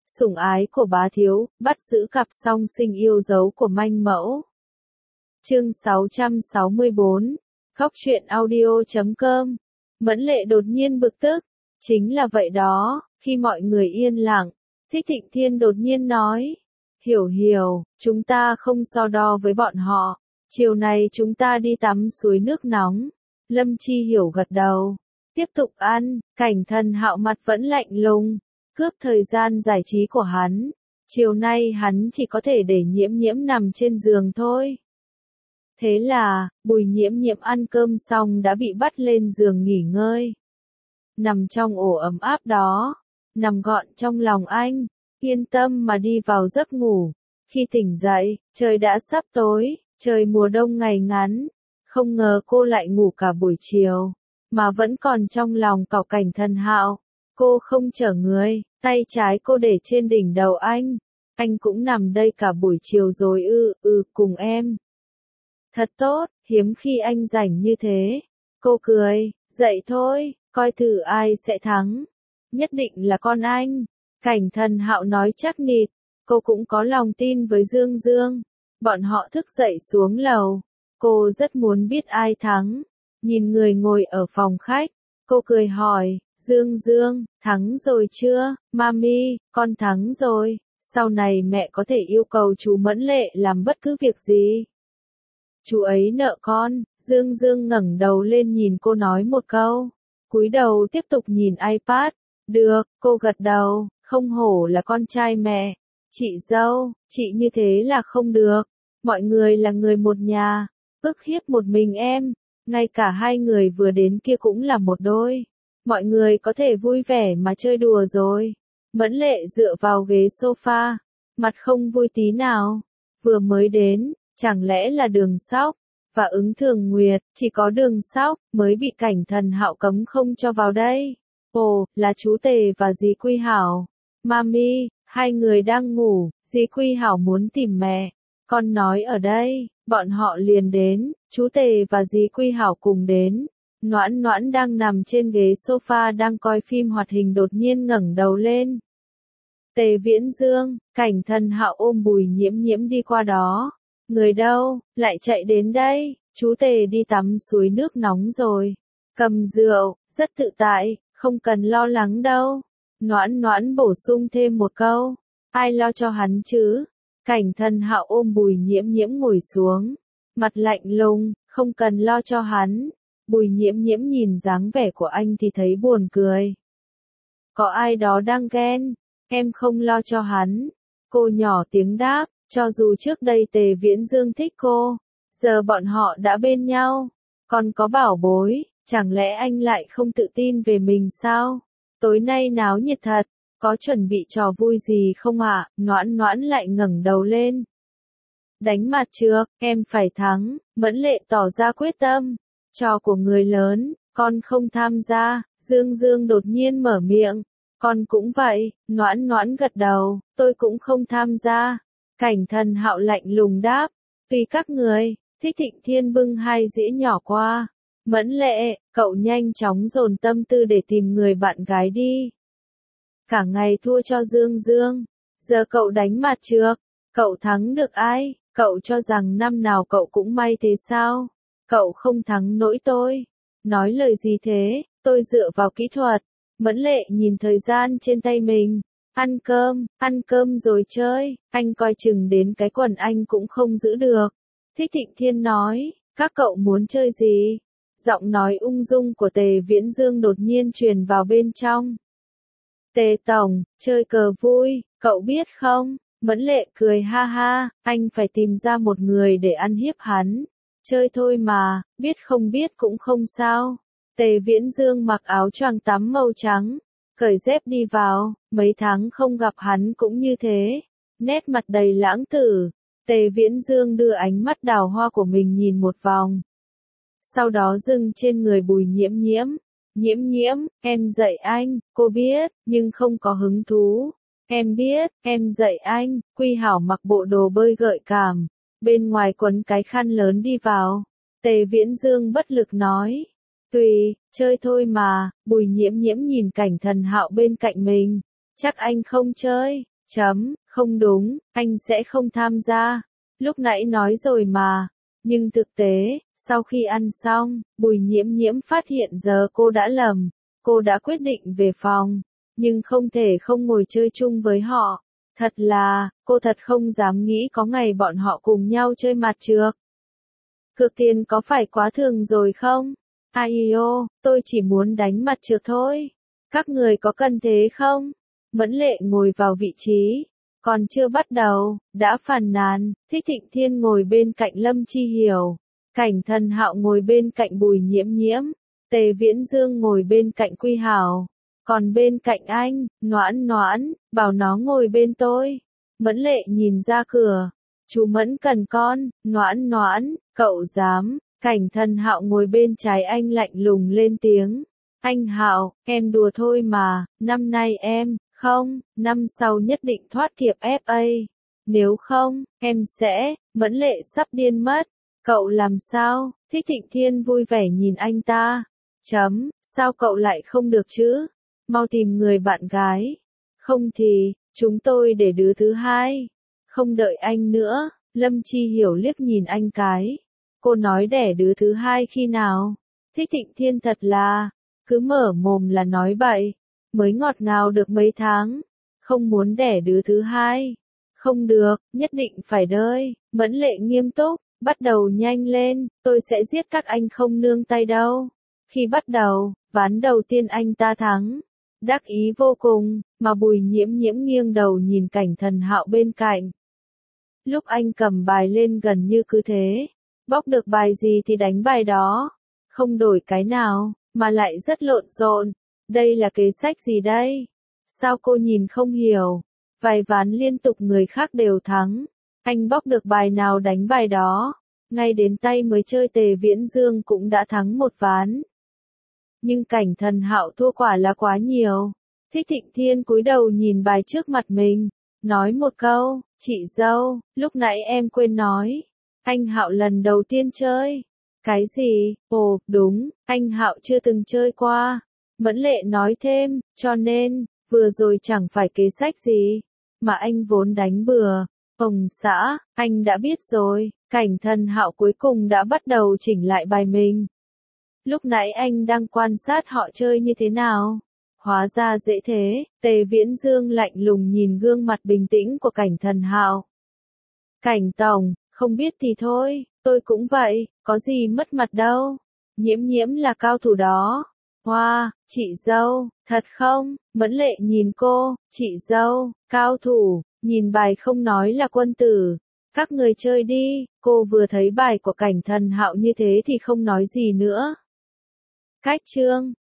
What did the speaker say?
Sủng ái của bá thiếu, bắt giữ cặp song sinh yêu dấu của manh mẫu. Chương 664, Góc truyện audio.com. Mẫn Lệ đột nhiên bực tức. Chính là vậy đó, khi mọi người yên lặng, Thích Thịnh Thiên đột nhiên nói. Hiểu, chúng ta không so đo với bọn họ. Chiều này chúng ta đi tắm suối nước nóng. Lâm Chi Hiểu gật đầu. Tiếp tục ăn, Cảnh Thần Hạo mặt vẫn lạnh lùng, cướp thời gian giải trí của hắn. Chiều nay hắn chỉ có thể để Nhiễm Nhiễm nằm trên giường thôi. Thế là, Bùi Nhiễm Nhiễm ăn cơm xong đã bị bắt lên giường nghỉ ngơi. Nằm trong ổ ấm áp đó, nằm gọn trong lòng anh, yên tâm mà đi vào giấc ngủ. Khi tỉnh dậy, trời đã sắp tối, trời mùa đông ngày ngắn. Không ngờ cô lại ngủ cả buổi chiều, mà vẫn còn trong lòng cậu Cảnh Thần Hạo. Cô không chở người, tay trái cô để trên đỉnh đầu anh. Anh cũng nằm đây cả buổi chiều rồi cùng em. Thật tốt, hiếm khi anh rảnh như thế. Cô cười, dậy thôi, coi thử ai sẽ thắng. Nhất định là con anh. Cảnh Thần Hạo nói chắc nịch, cô cũng có lòng tin với Dương Dương. Bọn họ thức dậy xuống lầu. Cô rất muốn biết ai thắng. Nhìn người ngồi ở phòng khách, cô cười hỏi, Dương Dương, thắng rồi chưa? Mami, con thắng rồi. Sau này mẹ có thể yêu cầu chú Mẫn Lệ làm bất cứ việc gì. Chú ấy nợ con. Dương Dương ngẩng đầu lên nhìn cô nói một câu. Cúi đầu tiếp tục nhìn iPad. Được, cô gật đầu, không hổ là con trai mẹ. Chị dâu, chị như thế là không được. Mọi người là người một nhà. Ức hiếp một mình em. Ngay cả hai người vừa đến kia cũng là một đôi. Mọi người có thể vui vẻ mà chơi đùa rồi. Mẫn Lệ dựa vào ghế sofa, mặt không vui tí nào. Vừa mới đến, chẳng lẽ là Đường Sóc và Ứng Thường Nguyệt, chỉ có Đường Sóc mới bị Cảnh Thần Hạo cấm không cho vào đây. Ồ, là chú Tề và dì Quy Hảo. Mami, hai người đang ngủ, dì Quy Hảo muốn tìm mẹ. Con nói ở đây, bọn họ liền đến, chú Tề và dì Quy Hảo cùng đến. Noãn Noãn đang nằm trên ghế sofa đang coi phim hoạt hình đột nhiên ngẩng đầu lên. Tề Viễn Dương, Cảnh Thần Hạo ôm Bùi Nhiễm Nhiễm đi qua đó. Người đâu, lại chạy đến đây, chú Tề đi tắm suối nước nóng rồi. Cầm rượu, rất tự tại, không cần lo lắng đâu. Noãn Noãn bổ sung thêm một câu. Ai lo cho hắn chứ? Cảnh Thần Hạo ôm Bùi Nhiễm Nhiễm ngồi xuống. Mặt lạnh lùng, không cần lo cho hắn. Bùi Nhiễm Nhiễm nhìn dáng vẻ của anh thì thấy buồn cười. Có ai đó đang ghen, em không lo cho hắn. Cô nhỏ tiếng đáp, cho dù trước đây Tề Viễn Dương thích cô, giờ bọn họ đã bên nhau. Còn có bảo bối, chẳng lẽ anh lại không tự tin về mình sao? Tối nay náo nhiệt thật, có chuẩn bị trò vui gì không ạ? Noãn Noãn lại ngẩng đầu lên. Đánh mặt trược, em phải thắng. Mẫn Lệ tỏ ra quyết tâm. Trò của người lớn, con không tham gia. Dương Dương đột nhiên mở miệng. Con cũng vậy. Noãn Noãn gật đầu, tôi cũng không tham gia. Cảnh Thần Hạo lạnh lùng đáp. Tùy các người. Thích Thịnh Thiên bưng hai dĩa nhỏ qua. Mẫn Lệ, cậu nhanh chóng dồn tâm tư để tìm người bạn gái đi. Cả ngày thua cho Dương Dương. Giờ cậu đánh mặt trược. Cậu thắng được ai? Cậu cho rằng năm nào cậu cũng may thế sao? Cậu không thắng nổi tôi. Nói lời gì thế? Tôi dựa vào kỹ thuật. Mẫn Lệ nhìn thời gian trên tay mình. Ăn cơm rồi chơi. Anh coi chừng đến cái quần anh cũng không giữ được. Thích Thịnh Thiên nói, các cậu muốn chơi gì? Giọng nói ung dung của Tề Viễn Dương đột nhiên truyền vào bên trong. Tề Tổng, chơi cờ vui, cậu biết không? Mẫn Lệ cười ha ha, anh phải tìm ra một người để ăn hiếp hắn. Chơi thôi mà, biết không biết cũng không sao. Tề Viễn Dương mặc áo choàng tắm màu trắng, cởi dép đi vào, mấy tháng không gặp hắn cũng như thế. Nét mặt đầy lãng tử. Tề Viễn Dương đưa ánh mắt đào hoa của mình nhìn một vòng. Sau đó dừng trên người Bùi Nhiễm Nhiễm. Nhiễm Nhiễm, em dạy anh, cô biết, nhưng không có hứng thú. Em biết, em dạy anh. Quy Hảo mặc bộ đồ bơi gợi cảm, bên ngoài quấn cái khăn lớn đi vào. Tề Viễn Dương bất lực nói. Tùy, chơi thôi mà. Bùi Nhiễm Nhiễm nhìn Cảnh Thần Hạo bên cạnh mình. Chắc anh không chơi. Không đúng, anh sẽ không tham gia. Lúc nãy nói rồi mà. Nhưng thực tế, sau khi ăn xong, Bùi Nhiễm Nhiễm phát hiện giờ cô đã lầm. Cô đã quyết định về phòng, nhưng không thể không ngồi chơi chung với họ. Thật là, cô thật không dám nghĩ có ngày bọn họ cùng nhau chơi mặt trược. Cược tiền có phải quá thường rồi không? Aio, tôi chỉ muốn đánh mặt trược thôi. Các người có cần thế không? Mẫn Lệ ngồi vào vị trí. Còn chưa bắt đầu, đã phàn nàn. Thích Thịnh Thiên ngồi bên cạnh Lâm Chi Hiểu. Cảnh Thần Hạo ngồi bên cạnh Bùi Nhiễm Nhiễm. Tề Viễn Dương ngồi bên cạnh Quy Hảo. Còn bên cạnh anh, Noãn Noãn, bảo nó ngồi bên tôi. Mẫn Lệ nhìn ra cửa. Chú Mẫn cần con, Noãn Noãn, cậu dám. Cảnh Thần Hạo ngồi bên trái anh lạnh lùng lên tiếng. Anh Hạo, em đùa thôi mà, năm nay em, không, năm sau nhất định thoát thiệp FA. Nếu không, em sẽ, Mẫn Lệ sắp điên mất. Cậu làm sao? Thích Thịnh Thiên vui vẻ nhìn anh ta. Sao cậu lại không được chứ? Mau tìm người bạn gái. Không thì, chúng tôi để đứa thứ hai. Không đợi anh nữa, Lâm Chi Hiểu liếc nhìn anh cái. Cô nói đẻ đứa thứ hai khi nào? Thích Thịnh Thiên thật là, cứ mở mồm là nói bậy. Mới ngọt ngào được mấy tháng. Không muốn đẻ đứa thứ hai. Không được, nhất định phải đợi. Mẫn Lệ nghiêm túc, bắt đầu nhanh lên, tôi sẽ giết các anh không nương tay đâu. Khi bắt đầu, ván đầu tiên anh ta thắng. Đắc ý vô cùng, mà Bùi Nhiễm Nhiễm nghiêng đầu nhìn Cảnh Thần Hạo bên cạnh. Lúc anh cầm bài lên gần như cứ thế. Bóc được bài gì thì đánh bài đó. Không đổi cái nào, mà lại rất lộn xộn. Đây là kế sách gì đây? Sao cô nhìn không hiểu? Vài ván liên tục người khác đều thắng. Anh bóc được bài nào đánh bài đó. Ngay đến tay mới chơi Tề Viễn Dương cũng đã thắng một ván. Nhưng Cảnh Thần Hạo thua quả là quá nhiều. Thích Thịnh Thiên cúi đầu nhìn bài trước mặt mình. Nói một câu, chị dâu, lúc nãy em quên nói. Anh Hạo lần đầu tiên chơi. Cái gì? Ồ, đúng, anh Hạo chưa từng chơi qua. Mẫn Lệ nói thêm, cho nên, vừa rồi chẳng phải kế sách gì, mà anh vốn đánh bừa. Ông xã, anh đã biết rồi, Cảnh Thần Hạo cuối cùng đã bắt đầu chỉnh lại bài mình. Lúc nãy anh đang quan sát họ chơi như thế nào. Hóa ra dễ thế, Tề Viễn Dương lạnh lùng nhìn gương mặt bình tĩnh của Cảnh Thần Hạo. Cảnh tổng, không biết thì thôi, tôi cũng vậy, có gì mất mặt đâu. Nhiễm Nhiễm là cao thủ đó. Hoa, chị dâu, thật không? Mẫn Lệ nhìn cô, chị dâu, cao thủ, nhìn bài không nói là quân tử. Các người chơi đi, cô vừa thấy bài của Cảnh Thần Hạo như thế thì không nói gì nữa. Cách chương